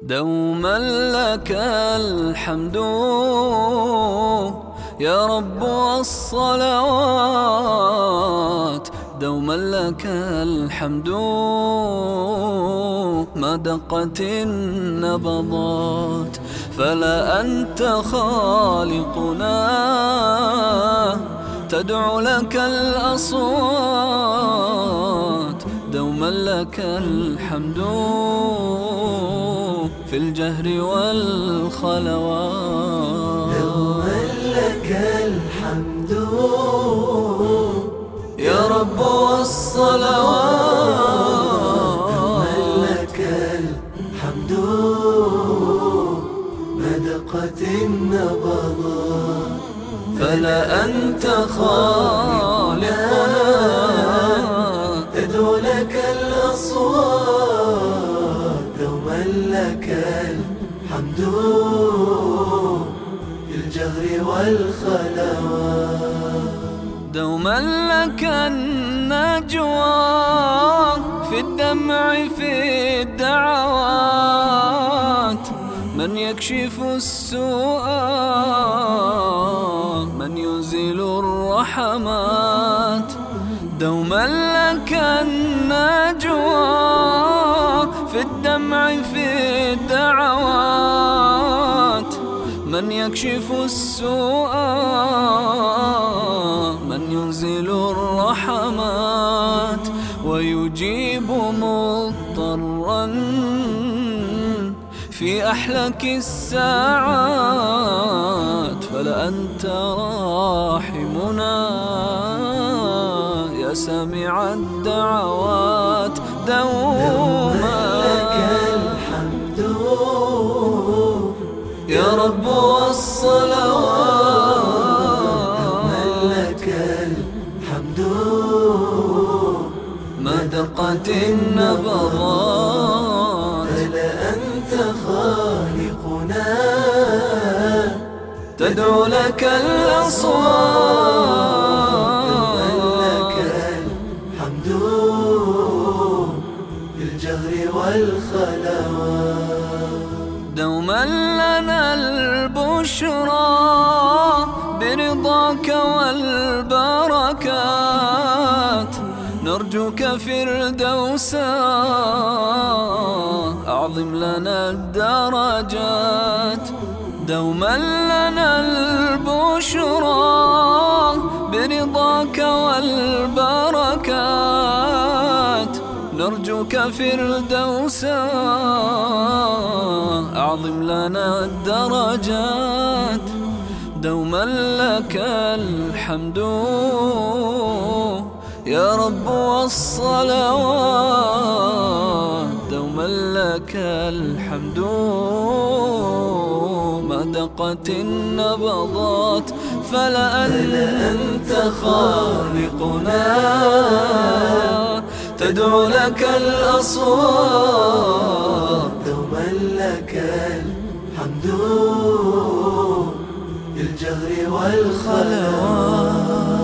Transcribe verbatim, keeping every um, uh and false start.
دوما لك الحمد يا رب والصلوات، دوما لك الحمد ما دقت النبضات. فلا أنت خالقنا تدعو لك الأصوات، دوما لك الحمد في الجهر والخلوات. دوما لك الحمد يا رب والصلوات، دوما لك الحمد ما دقت النبضات. فلا أنت خالقنا تدعو لك الأصوات، دوما لك الحمد في الجهر والخلوات. دوما لك النجوى في الدمع في الدعوات، من يكشف السوء من يزيل الرحمات. دوما لك النجوى في الدمع في الدعوات، من يكشف السوء من ينزل الرحمات، ويجيب مضطرا في أحلك الساعات. فلا أنت راحمنا يا سامع الدعوات، دوما لك الحمد يا رب والصلوات، دوما لك الحمد ما دقت النبضات. فلا أنت خالقنا تدعو لك الأصوات، دوما لك الحمد في الجهر والخلوات. دوما لنا البشرى برضاك والبركات، نرجوك فردوسا أعظم لنا الدرجات. دوما لنا البشرى برضاك والبركات، نرجوك فردوسا أعظم لنا الدرجات. دوما لك الحمد يا رب والصلوات، دوما لك الحمد ما دقت النبضات. فلا أنت خالقنا تدعو لك الأصوات، دوما لك الحمد في الجهر والخلوات.